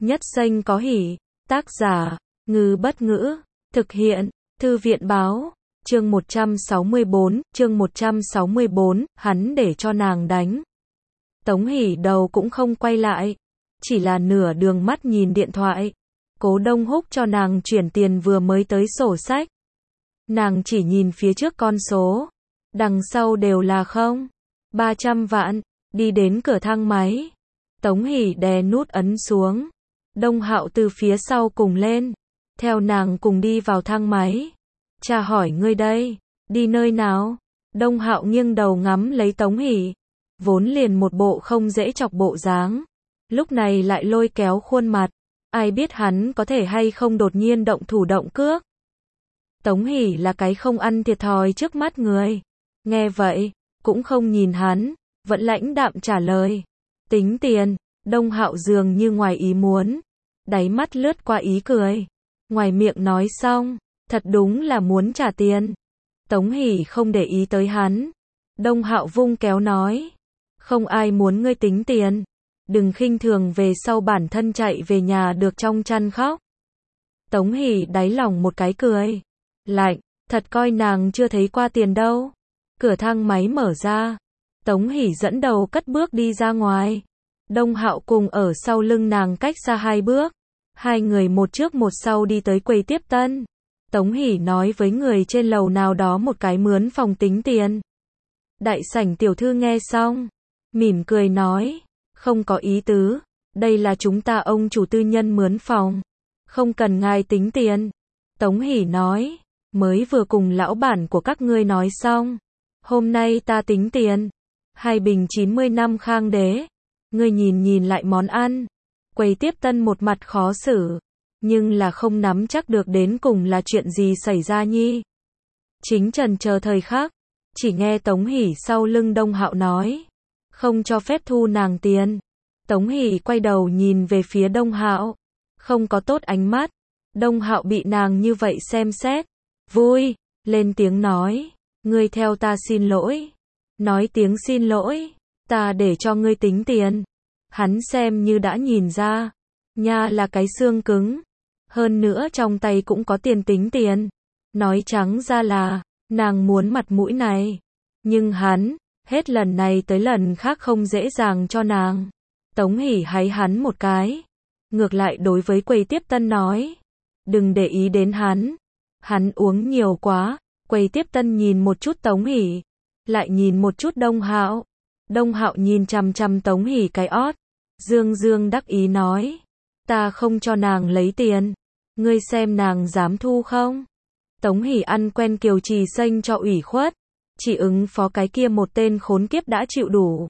Nhất xanh có hỉ. Tác giả, Ngư Bất Ngữ. Thực hiện, Thư viện Báo. Chương 164, hắn để cho nàng đánh. Tống Hỷ đầu cũng không quay lại, chỉ là nửa đường mắt nhìn điện thoại. Cố Đông Húc cho nàng chuyển tiền vừa mới tới sổ sách. Nàng chỉ nhìn phía trước con số, đằng sau đều là 300 vạn, đi đến cửa thang máy. Tống Hỷ đè nút ấn xuống. Đông Hạo từ phía sau cùng lên, theo nàng cùng đi vào thang máy. Cha hỏi ngươi đây, đi nơi nào? Đông Hạo nghiêng đầu ngắm lấy Tống Hỷ, vốn liền một bộ không dễ chọc bộ dáng, lúc này lại lôi kéo khuôn mặt, ai biết hắn có thể hay không đột nhiên động thủ động cước. Tống Hỷ là cái không ăn thiệt thòi trước mắt người. Nghe vậy, cũng không nhìn hắn, vẫn lãnh đạm trả lời. Tính tiền. Đông Hạo dường như ngoài ý muốn, đáy mắt lướt qua ý cười. Ngoài miệng nói xong, thật đúng là muốn trả tiền. Tống Hỷ không để ý tới hắn. Đông Hạo vung kéo nói, không ai muốn ngươi tính tiền. Đừng khinh thường về sau bản thân chạy về nhà được trong chăn khóc. Tống Hỷ đáy lòng một cái cười lạnh, thật coi nàng chưa thấy qua tiền đâu. Cửa thang máy mở ra, Tống Hỷ dẫn đầu cất bước đi ra ngoài. Đông Hạo cùng ở sau lưng nàng cách xa 2 bước. Hai người một trước một sau đi tới quầy tiếp tân. Tống Hỷ nói với người trên lầu nào đó một cái mướn phòng tính tiền. Đại sảnh tiểu thư nghe xong, mỉm cười nói, không có ý tứ, đây là chúng ta ông chủ tư nhân mướn phòng, không cần ngài tính tiền. Tống Hỷ nói, mới vừa cùng lão bản của các ngươi nói xong, hôm nay ta tính tiền. 2 bình 90 năm Khang Đế. Ngươi nhìn lại món ăn. Quầy tiếp tân một mặt khó xử, nhưng là không nắm chắc được đến cùng là chuyện gì xảy ra nhi. Chính trần chờ thời khắc, chỉ nghe Tống Hỷ sau lưng Đông Hạo nói, không cho phép thu nàng tiền. Tống Hỷ quay đầu nhìn về phía Đông Hạo, không có tốt ánh mắt. Đông Hạo bị nàng như vậy xem xét, vui, lên tiếng nói, ngươi theo ta xin lỗi. Nói tiếng xin lỗi, ta để cho ngươi tính tiền. Hắn xem như đã nhìn ra, nha là cái xương cứng. Hơn nữa trong tay cũng có tiền tính tiền. Nói trắng ra là, nàng muốn mặt mũi này. Nhưng hắn, hết lần này tới lần khác không dễ dàng cho nàng. Tống Hỷ háy hắn một cái. Ngược lại đối với quầy tiếp tân nói, đừng để ý đến hắn. Hắn uống nhiều quá. Quầy tiếp tân nhìn một chút Tống Hỷ, lại nhìn một chút Đông Hạo. Đông Hạo nhìn chằm chằm Tống Hỷ cái ót, dương đắc ý nói, ta không cho nàng lấy tiền, ngươi xem nàng dám thu không? Tống Hỷ ăn quen kiều trì xanh cho ủy khuất, chỉ ứng phó cái kia một tên khốn kiếp đã chịu đủ.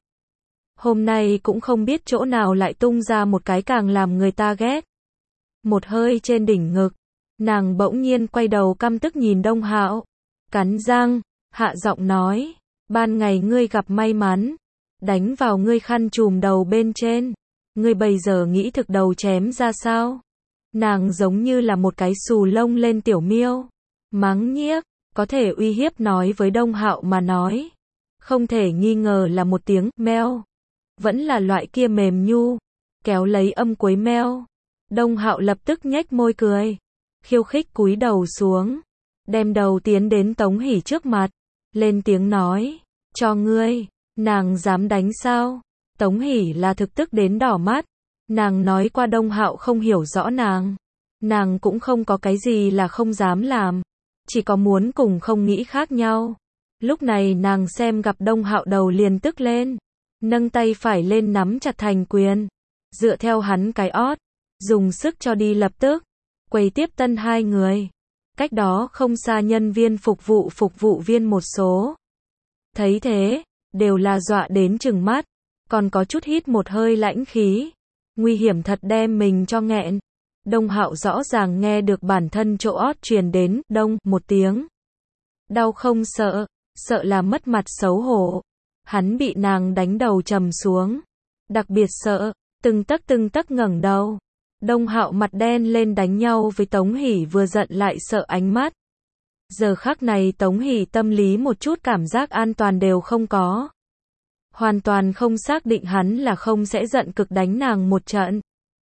Hôm nay cũng không biết chỗ nào lại tung ra một cái càng làm người ta ghét. Một hơi trên đỉnh ngực, nàng bỗng nhiên quay đầu căm tức nhìn Đông Hạo, cắn răng, hạ giọng nói, ban ngày ngươi gặp may mắn, đánh vào ngươi khăn trùm đầu bên trên, ngươi bây giờ nghĩ thực đầu chém ra sao? Nàng giống như là một cái xù lông lên tiểu miêu, mắng nhiếc, có thể uy hiếp nói với Đông Hạo mà nói, không thể nghi ngờ là một tiếng meo, vẫn là loại kia mềm nhu, kéo lấy âm cuối meo. Đông Hạo lập tức nhếch môi cười, khiêu khích cúi đầu xuống, đem đầu tiến đến Tống Hỷ trước mặt, lên tiếng nói, cho ngươi. Nàng dám đánh sao? Tống Hỷ là thực tức đến đỏ mắt. Nàng nói qua Đông Hạo không hiểu rõ nàng. Nàng cũng không có cái gì là không dám làm. Chỉ có muốn cùng không nghĩ khác nhau. Lúc này nàng xem gặp Đông Hạo đầu liền tức lên. Nâng tay phải lên nắm chặt thành quyền. Dựa theo hắn cái ót. Dùng sức cho đi lập tức. Quầy tiếp tân 2 người. Cách đó không xa nhân viên phục vụ viên một số. Thấy thế, đều là dọa đến trừng mắt, còn có chút hít một hơi lãnh khí. Nguy hiểm thật đem mình cho nghẹn. Đông Hạo rõ ràng nghe được bản thân chỗ ót truyền đến đông một tiếng. Đau không sợ, sợ là mất mặt xấu hổ. Hắn bị nàng đánh đầu trầm xuống. Đặc biệt sợ, từng tấc ngẩng đầu. Đông Hạo mặt đen lên đánh nhau với Tống Hỷ vừa giận lại sợ ánh mắt. Giờ khắc này Tống Hỷ tâm lý một chút cảm giác an toàn đều không có. Hoàn toàn không xác định hắn là không sẽ giận cực đánh nàng một trận.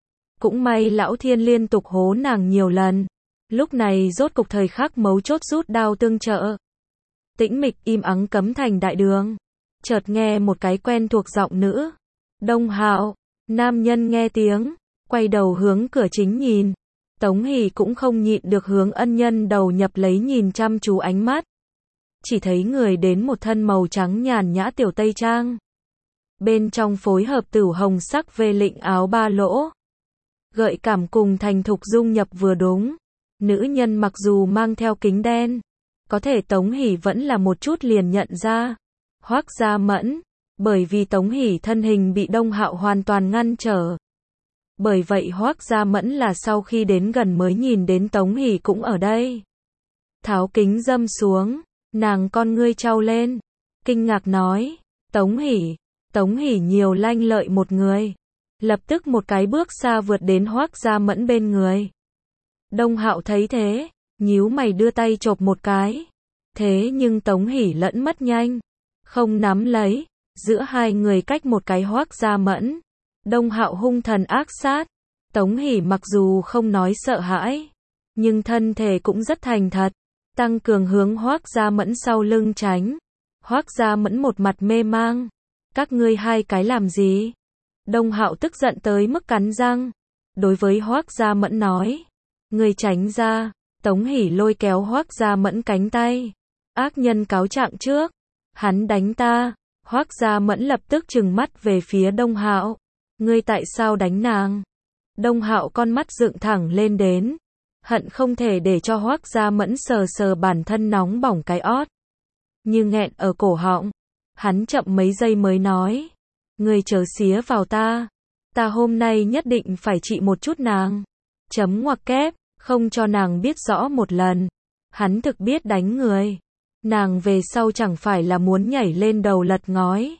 Cũng may Lão Thiên liên tục hố nàng nhiều lần. Lúc này rốt cục thời khắc mấu chốt rút đao tương trợ. Tĩnh mịch im ắng cấm thành đại đường. Chợt nghe một cái quen thuộc giọng nữ. Đông Hạo. Nam nhân nghe tiếng, quay đầu hướng cửa chính nhìn. Tống Hỷ cũng không nhịn được hướng ân nhân đầu nhập lấy nhìn chăm chú ánh mắt. Chỉ thấy người đến một thân màu trắng nhàn nhã tiểu tây trang. Bên trong phối hợp tửu hồng sắc vê lịnh áo ba lỗ. Gợi cảm cùng thành thục dung nhập vừa đúng. Nữ nhân mặc dù mang theo kính đen, có thể Tống Hỷ vẫn là một chút liền nhận ra. Hoắc Gia Mẫn, bởi vì Tống Hỷ thân hình bị Đông Hạo hoàn toàn ngăn trở. Bởi vậy Hoắc Gia Mẫn là sau khi đến gần mới nhìn đến Tống Hỷ cũng ở đây. Tháo kính dâm xuống, nàng con ngươi trao lên, kinh ngạc nói, Tống Hỷ nhiều lanh lợi một người. Lập tức một cái bước xa vượt đến Hoắc Gia Mẫn bên người. Đông Hạo thấy thế, nhíu mày đưa tay chộp một cái. Thế nhưng Tống Hỷ lẫn mất nhanh, không nắm lấy, giữa hai người cách một cái Hoắc Gia Mẫn. Đông Hạo hung thần ác sát, Tống Hỷ mặc dù không nói sợ hãi, nhưng thân thể cũng rất thành thật, tăng cường hướng Hoắc Gia Mẫn sau lưng tránh. Hoắc Gia Mẫn một mặt mê mang, các ngươi hai cái làm gì? Đông Hạo tức giận tới mức cắn răng, đối với Hoắc Gia Mẫn nói, ngươi tránh ra. Tống Hỷ lôi kéo Hoắc Gia Mẫn cánh tay, ác nhân cáo trạng trước, hắn đánh ta. Hoắc Gia Mẫn lập tức trừng mắt về phía Đông Hạo, ngươi tại sao đánh nàng? Đông Hạo con mắt dựng thẳng lên đến, hận không thể để cho Hoắc Gia Mẫn sờ sờ bản thân nóng bỏng cái ót, như nghẹn ở cổ họng. Hắn chậm mấy giây mới nói, ngươi chớ xía vào ta hôm nay nhất định phải trị một chút nàng. Chấm ngoặc kép, không cho nàng biết rõ một lần. Hắn thực biết đánh người, nàng về sau chẳng phải là muốn nhảy lên đầu lật ngói.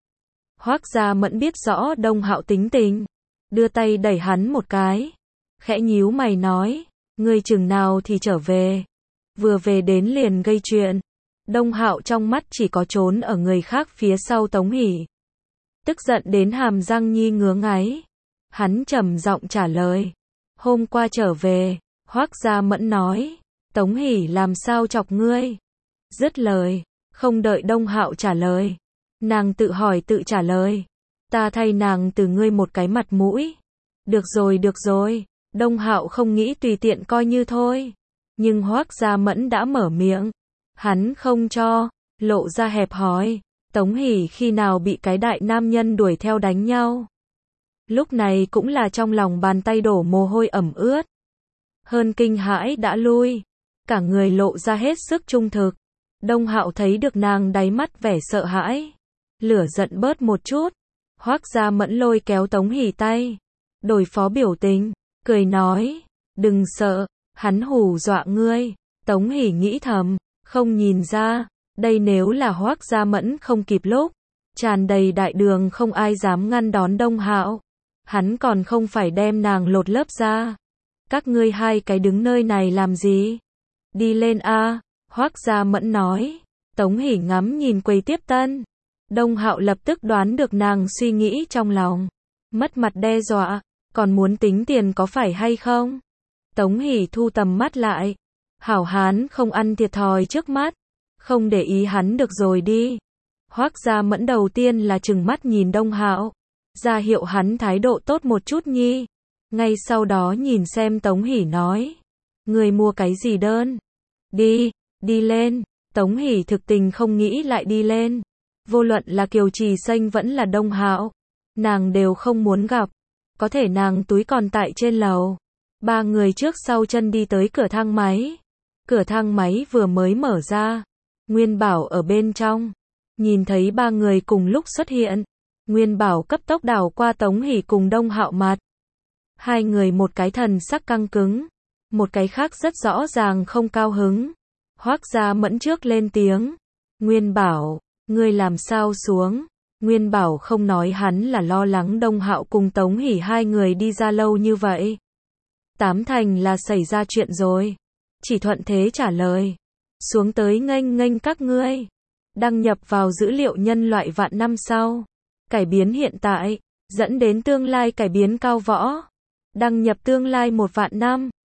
Hoắc Gia Mẫn biết rõ Đông Hạo tính tình, đưa tay đẩy hắn một cái, khẽ nhíu mày nói, ngươi chừng nào thì trở về, vừa về đến liền gây chuyện. Đông Hạo trong mắt chỉ có trốn ở người khác phía sau Tống Hỷ, tức giận đến hàm răng nhi ngứa ngáy. Hắn trầm giọng trả lời, hôm qua trở về. Hoắc Gia Mẫn nói, Tống Hỷ làm sao chọc ngươi? Dứt lời, không đợi Đông Hạo trả lời, nàng tự hỏi tự trả lời, ta thay nàng từ ngươi một cái mặt mũi. Được rồi, Đông Hạo không nghĩ tùy tiện coi như thôi, nhưng Hoắc Gia Mẫn đã mở miệng, hắn không cho, lộ ra hẹp hòi. Tống Hỷ khi nào bị cái đại nam nhân đuổi theo đánh nhau? Lúc này cũng là trong lòng bàn tay đổ mồ hôi ẩm ướt. Hơn kinh hãi đã lui, cả người lộ ra hết sức trung thực. Đông Hạo thấy được nàng đáy mắt vẻ sợ hãi, lửa giận bớt một chút. Hoắc Gia Mẫn lôi kéo Tống Hỷ tay, đổi phó biểu tình, cười nói, đừng sợ, hắn hù dọa ngươi. Tống Hỷ nghĩ thầm, không nhìn ra, đây nếu là Hoắc Gia Mẫn không kịp lúc, tràn đầy đại đường không ai dám ngăn đón Đông Hạo. Hắn còn không phải đem nàng lột lớp ra. Các ngươi hai cái đứng nơi này làm gì? Đi lên a. Hoắc Gia Mẫn nói. Tống Hỷ ngắm nhìn quầy tiếp tân. Đông Hạo lập tức đoán được nàng suy nghĩ trong lòng, mất mặt đe dọa, còn muốn tính tiền có phải hay không? Tống Hỷ thu tầm mắt lại, hảo hán không ăn thiệt thòi trước mắt, không để ý hắn được rồi đi. Hoắc Gia Mẫn đầu tiên là trừng mắt nhìn Đông Hạo, ra hiệu hắn thái độ tốt một chút nhi. Ngay sau đó nhìn xem Tống Hỷ nói, người mua cái gì đơn? Đi lên. Tống Hỷ thực tình không nghĩ lại đi lên. Vô luận là Kiều Trì Xanh vẫn là Đông Hạo, nàng đều không muốn gặp. Có thể nàng túi còn tại trên lầu. Ba người trước sau chân đi tới cửa thang máy. Cửa thang máy vừa mới mở ra, Nguyên Bảo ở bên trong. Nhìn thấy ba người cùng lúc xuất hiện, Nguyên Bảo cấp tốc đảo qua Tống Hỷ cùng Đông Hạo mặt. Hai người một cái thần sắc căng cứng, một cái khác rất rõ ràng không cao hứng. Hoắc Gia Mẫn trước lên tiếng, Nguyên Bảo, ngươi làm sao xuống? Nguyên Bảo không nói hắn là lo lắng Đông Hạo cùng Tống Hỷ hai người đi ra lâu như vậy. Tám thành là xảy ra chuyện rồi. Chỉ thuận thế trả lời, xuống tới nghênh các ngươi. Đăng nhập vào dữ liệu nhân loại vạn năm sau. Cải biến hiện tại, dẫn đến tương lai cải biến cao võ. Đăng nhập tương lai 1 vạn năm.